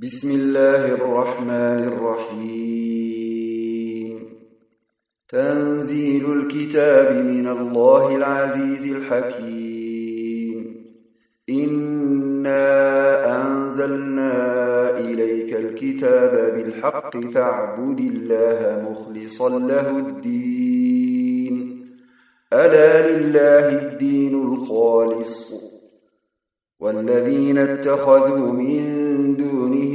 بسم الله الرحمن الرحيم. تنزيل الكتاب من الله العزيز الحكيم. إنا أنزلنا إليك الكتاب بالحق فاعبد الله مخلصا له الدين. ألا لله الدين الخالص والذين اتخذوا من دونه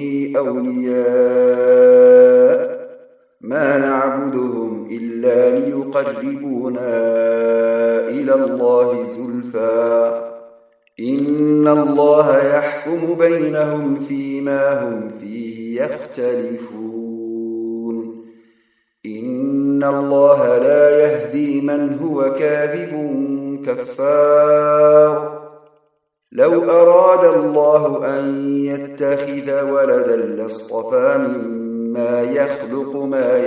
أولياء ما نعبدهم إلا ليقربونا إلى الله زلفى إن الله يحكم بينهم فيما هم فيه يختلفون. إن الله لا يهدي من هو كاذب كفار. لو أراد الله أن يتخذ ولدا لاصطفى مما يخلق ما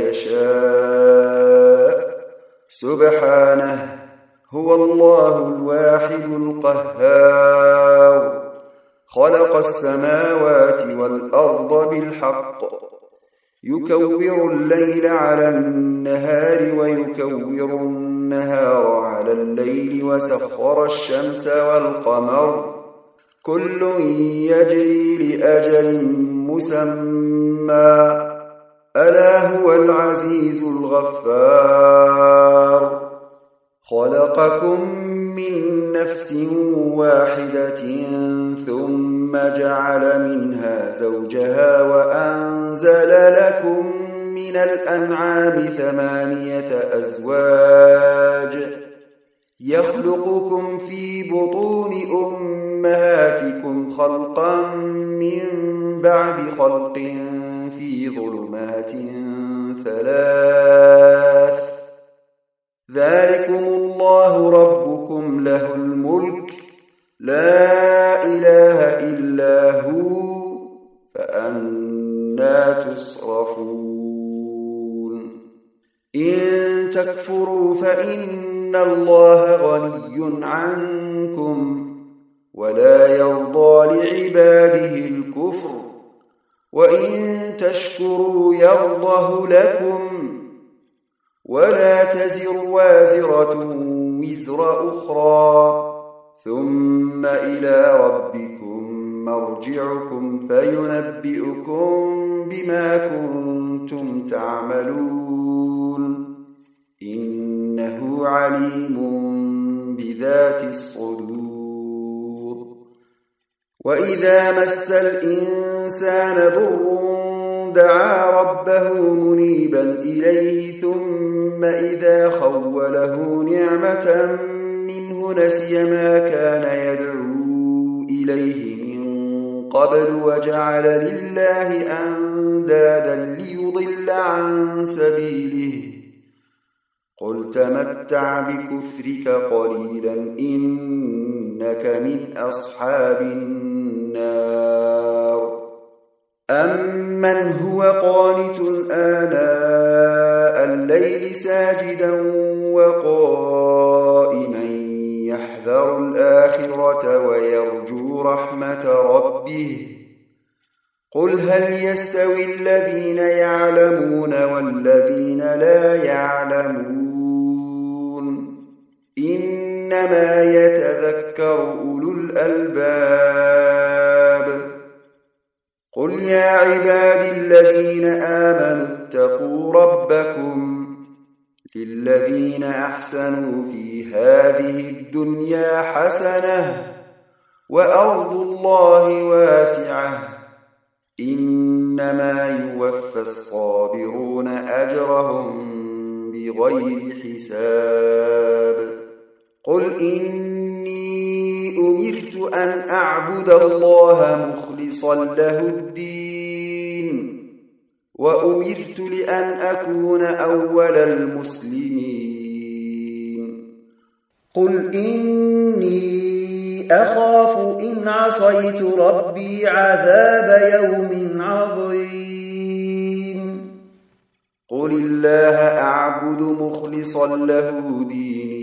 يشاء سبحانه هو الله الواحد القهار. خلق السماوات والأرض بالحق يكور الليل على النهار ويكور النهار على الليل وسخر الشمس والقمر كل يجري لأجل مسمى ألا هو العزيز الغفار. خلقكم من نفس واحدة ثم جعل منها زوجها وأنزل لكم من الأنعام 8 أزواج يخلقكم في بطون أمهاتكم خلقا من بعد خلق في ظلمات 3 ذلكم الله ربكم له الملك لا إله إلا هو فأنى تصرفون. إن تكفروا فإن الله غني عنكم ولا يرضى لعباده الكفر وإن تشكروا يرضه لكم ولا تزر وازرة وزر أخرى ثم إلى ربكم مرجعكم فينبئكم بما كنتم تعملون إنه عليم بذات الصدور. وإذا مس الإنسان ضر دعا ربه منيبا إليه ثم إذا خوله نعمة منه نسي ما كان يدعو إليه من قبل وجعل لله أندادا ليضل عن سبيله قل تمتع بكفرك قليلا إنك من أصحاب النار. أمن هو قانت آناء الليل ساجدا وقائما يحذر الآخرة ويرجو رحمة ربه قل هل يستوي الذين يعلمون والذين لا يعلمون إنما يتذكر أولو الألباب. قل يا عبادي الذين آمنوا اتقوا ربكم للذين أحسنوا في هذه الدنيا حسنة وأرض الله واسعة إنما يوفى الصابرون أجرهم بغير حساب. قل إني أمرت أن أعبد الله مخلصا له الدين وأمرت لأن أكون أول المسلمين. قل إني أخاف إن عصيت ربي عذاب يوم عظيم. قل الله أعبد مخلصا له ديني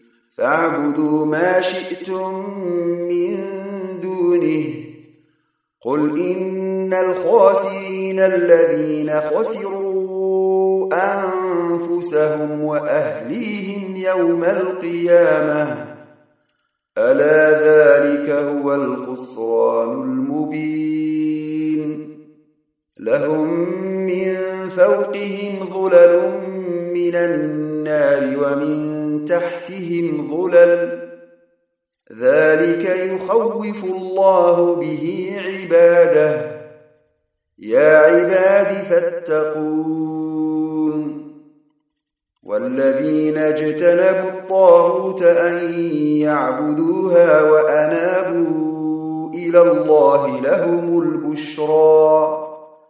فاعبدوا ما شئتم من دونه قل إن الخاسرين الذين خسروا أنفسهم وأهليهم يوم القيامة ألا ذلك هو الخسران المبين لهم من فوقهم ظلل من النار ومن تحتهم ظلل ذلك يخوف الله به عباده يا عباد فاتقون والذين اجتنبوا الطاغوت أن يعبدوها وأنابوا إلى الله لهم البشرى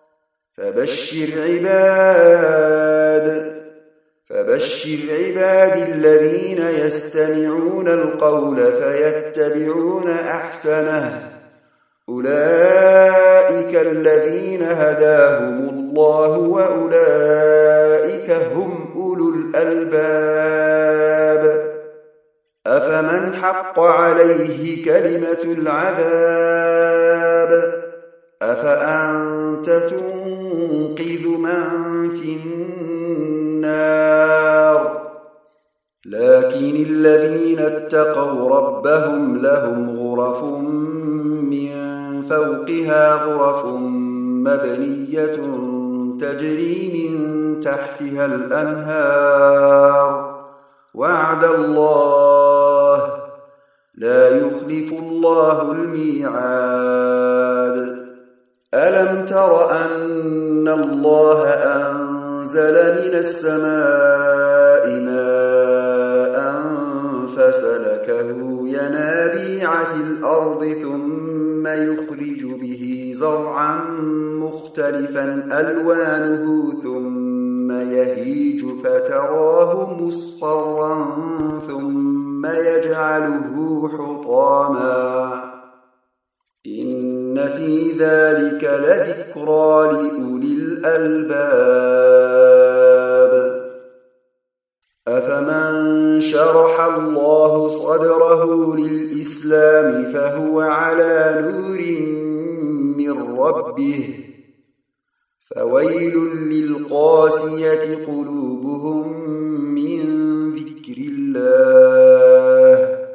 فبشر عباد الذين يستمعون القول فيتبعون أحسنه أولئك الذين هداهم الله وأولئك هم أولو الألباب أفمن حق عليه كلمة العذاب أفأنت تنقذ من في النار لكن الذين اتقوا ربهم لهم غرف من فوقها غرف مبنية تجري من تحتها الأنهار وعد الله لا يخلف الله الميعاد ألم تر أن الله أنزل من السماء ماء فسلكه ينابيع في الأرض ثم يخرج به زرعا مختلفا ألوانه ثم يهيج فتراه مصفرا ثم يجعله حطاما إن في ذلك لذكرى لأولي الألباب أفمن شرح الله صدره للإسلام فهو على نور من ربه فويل للقاسية قلوبهم من ذكر الله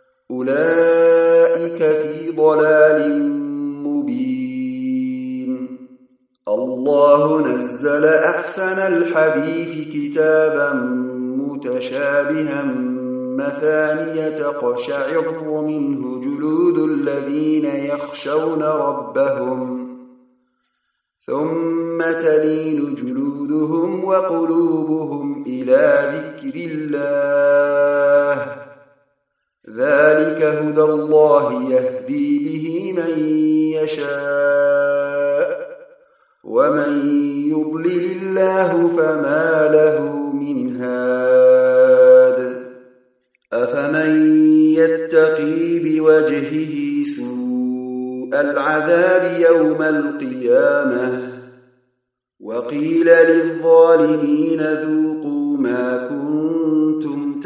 أولئك في ضلال مبين الله نزل أحسن الحديث كتابا متشابها مثانية تقشعر منه جلود الذين يخشون ربهم ثم تلين جلودهم وقلوبهم إلى ذكر الله ذلك هدى الله يهدي به من يشاء ومن يضلل الله فما له من هاد أفمن يتقي بوجهه سوء العذاب يوم القيامة وقيل للظالمين ذوقوا ما كنتم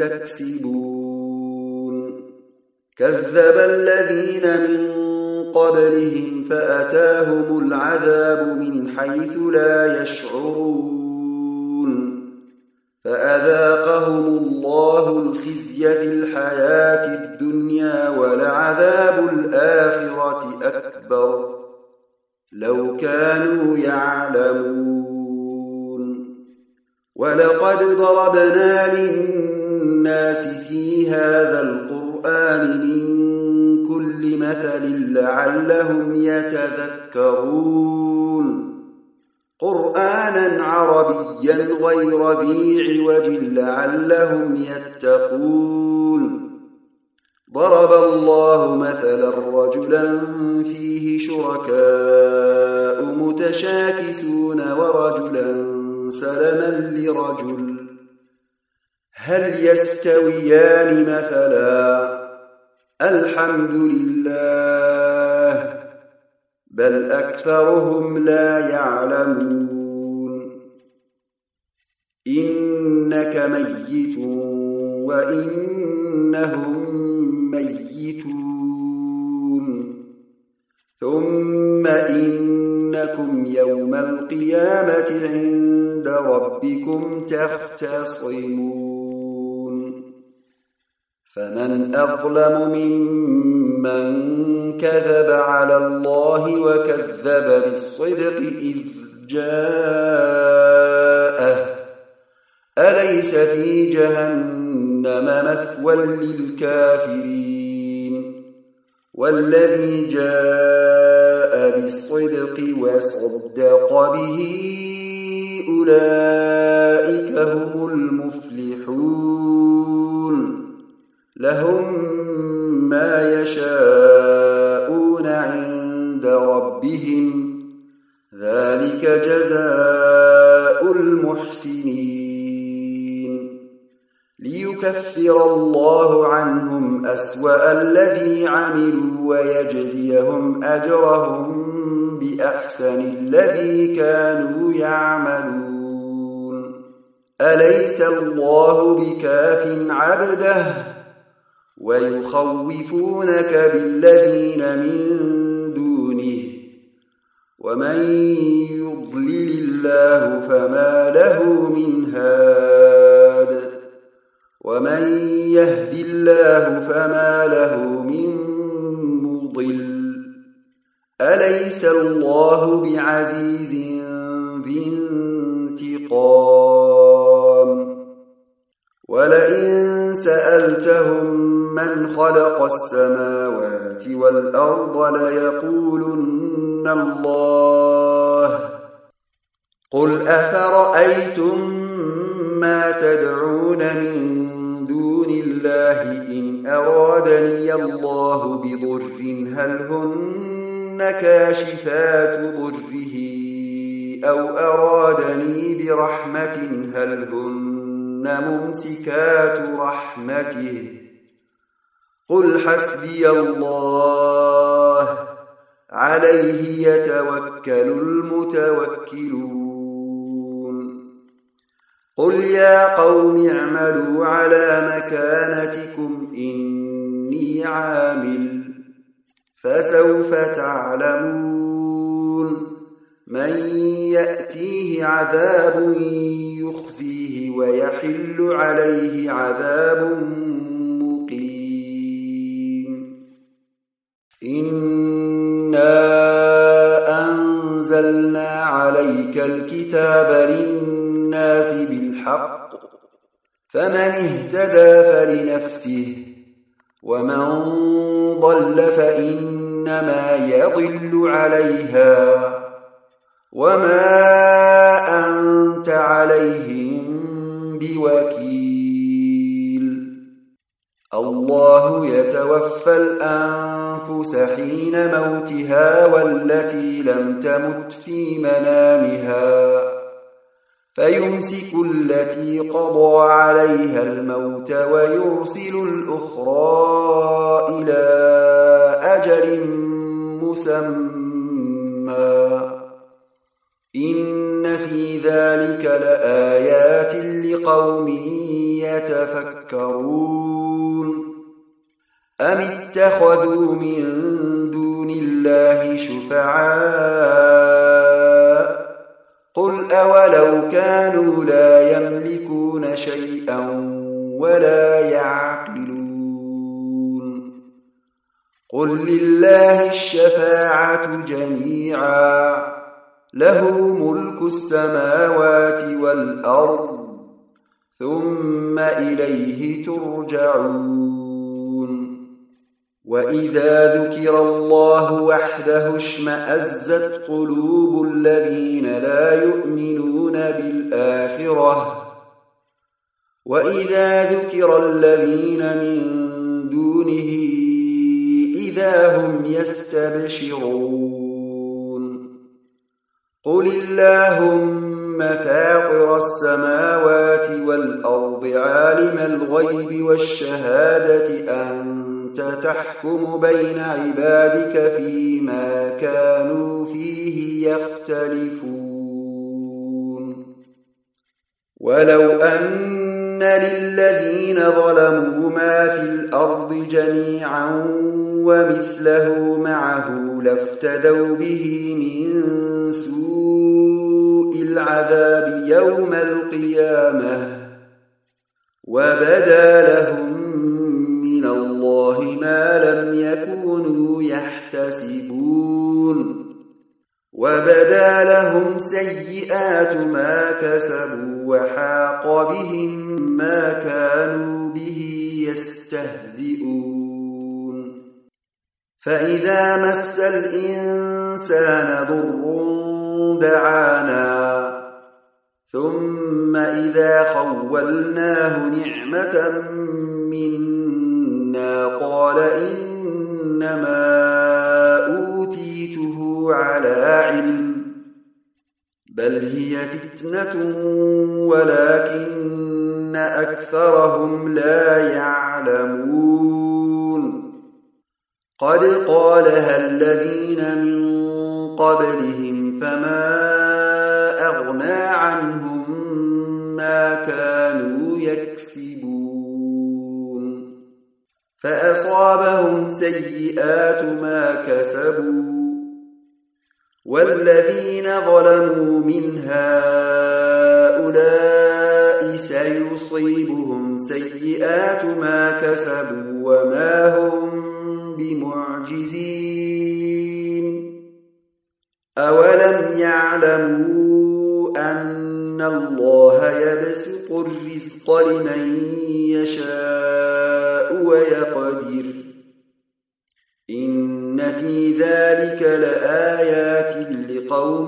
تكسبون كذب الذين من قبلهم فأتاهم العذاب من حيث لا يشعرون فأذاقهم الله الخزي في الحياة الدنيا ولعذاب الآخرة أكبر لو كانوا يعلمون ولقد ضربنا للناس في هذا القرآن من كل مثل لعلهم يتذكرون قرآنا عربيا غير ذي عوج لعلهم يتقون ضرب الله مثلا رجلا فيه شركاء متشاكسون ورجلا سلما لرجل هل يستويان مثلا الحمد لله بل أكثرهم لا يعلمون إنك ميت وإنهم ميتون ثم بينكم يوم القيامة عند ربكم تختصمون فمن أظلم ممن كذب على الله وكذب بالصدق إذ جاءه أليس في جهنم مثوى للكافرين والذي جاء بالصدق وصدق به أولئك هم المفلحون لهم ما يشاءون عند ربهم ذلك جزاء المحسنين ليكفر الله عنهم أسوأ الذي عملوا ويجزيهم أجرهم بأحسن الذي كانوا يعملون أليس الله بكاف عبده ويخوفونك بالذين من دونه ومن يضلل الله فما له من هاد ومن يهد الله فما له من مضل أليس الله بعزيز ذي انتقام ولئن سألتهم من خلق السماوات والأرض ليقولن الله قل أفرأيتم ما تدعون من دون الله إن أرادني الله بضر هل هن كاشفات ضره أو أرادني برحمة هل هن ممسكات رحمته قل حسبي الله عليه يتوكل المتوكلون قل يا قوم اعملوا على مكانتكم إني عامل فسوف تعلمون من يأتيه عذاب يخزيه ويحل عليه عذاب مقيم إنا أنزلنا عليك الكتاب للناس بالحق فمن اهتدى فلنفسه ومن ضل فإنما يضل عليها وما أنت عليهم بوكيل الله يتوفى الأنفس حين موتها والتي لم تمت في منامها فيمسك التي قضى عليها الموت ويرسل الأخرى إلى أجل مسمى إن في ذلك لآيات لقوم يتفكرون أم اتخذوا من دون الله شفعاء قل أولو كانوا لا يملكون شيئا ولا يعقلون قل لله الشفاعة جميعا له ملك السماوات والأرض ثم إليه ترجعون وإذا ذكر الله وحده اشمأزت قلوب الذين لا يؤمنون بالآخرة وإذا ذكر الذين من دونه إذا هم يستبشرون قل اللهم فاطر السماوات والأرض عالم الغيب والشهادة أنت تحكم بين عبادك فيما كانوا فيه يختلفون ولو أن للذين ظلموا ما في الأرض جميعا ومثله معه لافتدوا به من يوم القيامة وبدا لهم من الله ما لم يكونوا يحتسبون وبدا لهم سيئات ما كسبوا وحاق بهم ما كانوا به يستهزئون فإذا مس الإنسان ضر دعانا ثم إذا خولناه نعمة منا قال إنما أوتيته على علم بل هي فتنة ولكن أكثرهم لا يعلمون قد قالها الذين من قبلهم فما أغنى عنهم ما كانوا يكسبون فأصابهم سيئات ما كسبوا والذين ظلموا من هؤلاء سيصيبهم سيئات ما كسبوا وما هم بمعجزين أولم يعلموا أن الله يبسط الرزق لمن يشاء ويقدر إن في ذلك لآيات لقوم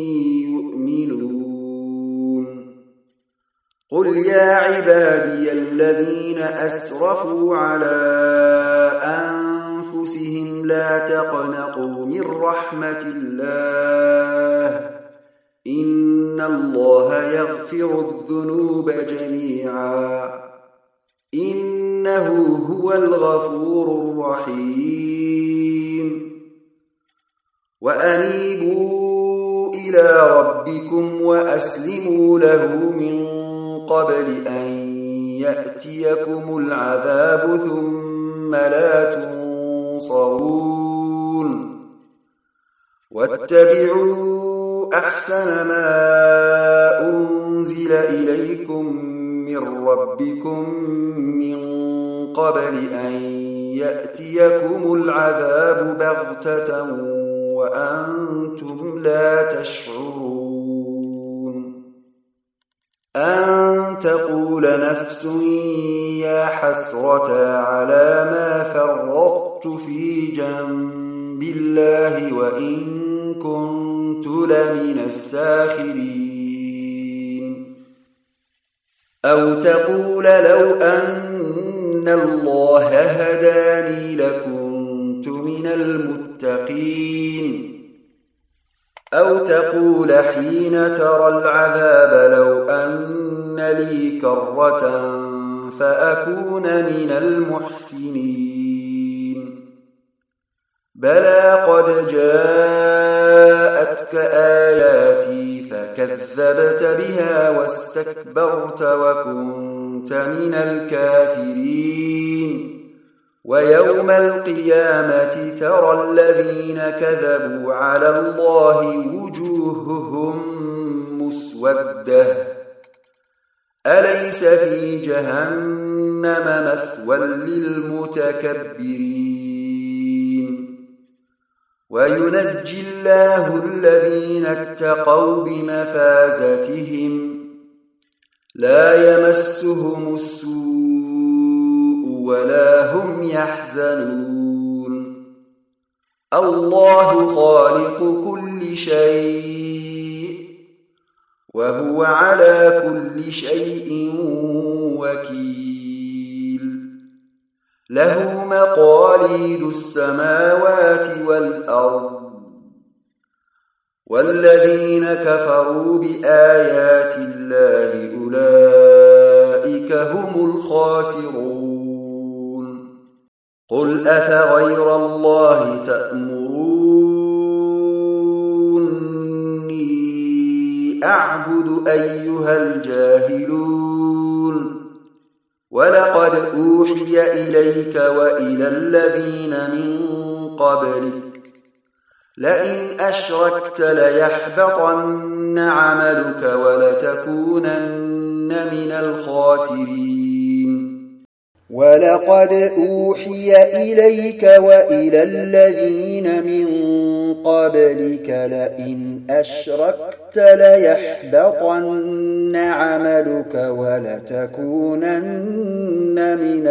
يؤمنون قل يا عبادي الذين أسرفوا على أنفسهم لا تقنطوا من رحمة الله إن الله يغفر الذنوب جميعا إنه هو الغفور الرحيم وأنيبوا إلى ربكم وأسلموا له من قبل أن يأتيكم العذاب ثم لا تنصرون واتبعوا أحسن ما أنزل إليكم من ربكم من قبل أن يأتيكم العذاب بغتة وأنتم لا تشعرون أن تقول نفس يا حسرة على ما فرطت في جنب الله وإن كنت لمن الساخرين أو تقول لو أن الله هداني لكنت من المتقين أو تقول حين ترى العذاب لو أن لي كرة فأكون من المحسنين بلى قد جاءتك آياتي فكذبت بها واستكبرت وكنت من الكافرين ويوم القيامة ترى الذين كذبوا على الله وجوههم مسودة أليس في جهنم مثوى للمتكبرين وينجي الله الذين اتقوا بمفازتهم لا يمسهم السوء ولا هم يحزنون الله خالق كل شيء وهو على كل شيء وكيل له مقاليد السماوات والأرض والذين كفروا بآيات الله أولئك هم الخاسرون قل أفغير الله تأمروني أعبد أيها الجاهلون ولقد أوحي إليك وإلى الذين من قبلك لئن أشركت ليحبطن عملك ولتكونن من الخاسرين ولقد أوحي إليك وإلى الذين من قبلك لئن أشركت ليحبطن عملك ولتكونن من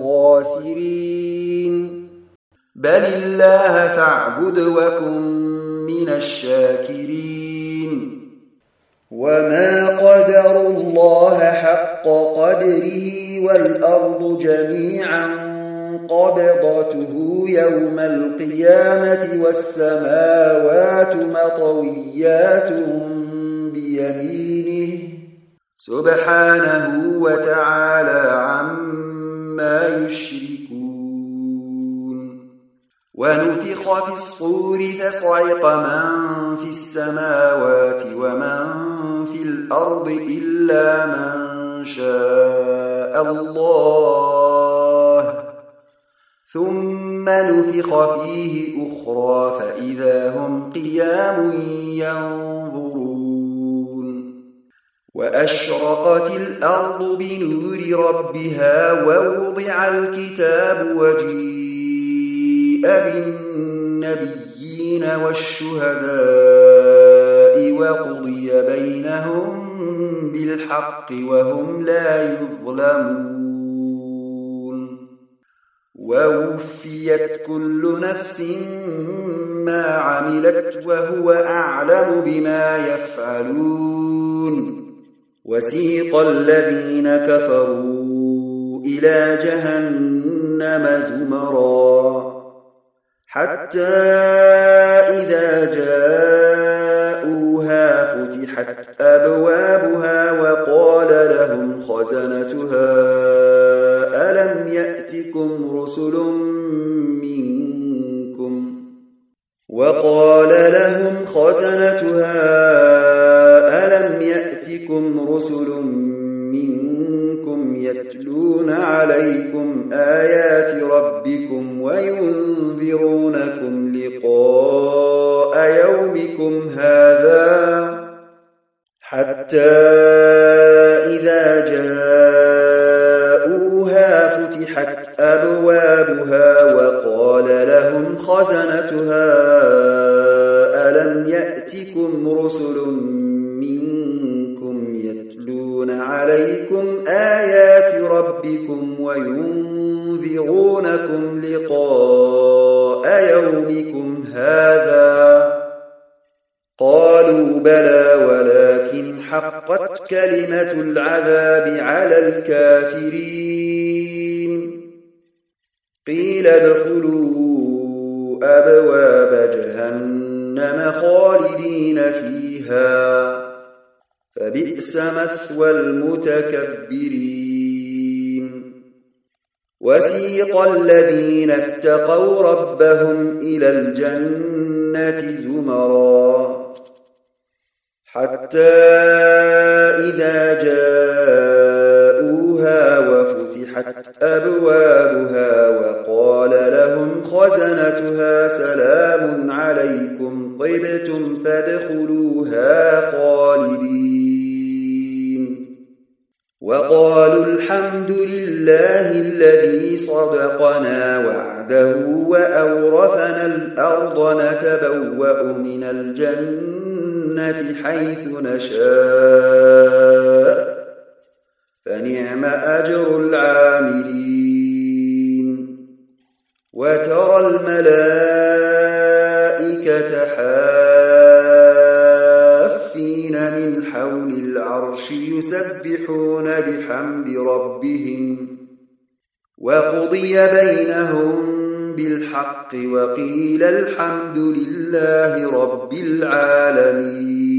الخاسرين بل الله فاعبد وكن من الشاكرين وما قدروا الله حق قدره والأرض جميعا قبضته يوم القيامة والسماوات مطويات بيمينه سبحانه وتعالى عما يشركون ونفخ في الصور فصعق من في السماوات ومن في الأرض إلا من شاء الله ثم نفخ فيه أخرى فإذا هم قيام ينظرون وأشرقت الأرض بنور ربها ووضع الكتاب وجيء بالنبيين والشهداء وقضي بينهم بالحق وهم لا يظلمون ووفيت كل نفس ما عملت وهو أعلم بما يفعلون وسيق الذين كفروا إلى جهنم زمرا حتى إذا جاءوها فتحت أبوابها وقال لهم خزنتها ألم يأتكم رسل منكم يتلون عليكم آيات ربكم وينذرونكم لقاء يومكم هذا حتى إذا جاءوها فتحت أبوابها وقال لهم خزنتها ألم يأتكم رسل منكم يتلون عليكم آيات ربكم وينذرونكم لقاء يومكم هذا قالوا بلى ولكن حقت كلمة العذاب على الكافرين قيل ادخلوا أبواب جهنم خالدين فيها فبئس مثوى المتكبرين وسيق الذين اتقوا ربهم إلى الجنة زمرا حتى إذا جاءوها وفتحت أبوابها وقال لهم خزنتها سلام عليكم طبتم فادخلوها خالدين وقالوا الحمد لله الذي صدقنا وعده وأورثنا الأرض نتبوأ من الجنة حيث نشاء فنعم أجر العاملين وترى الملائكة حافين من حول العرش يسبحون بحمد ربهم وقضي بينهم بالحق وقيل الحمد لله رب العالمين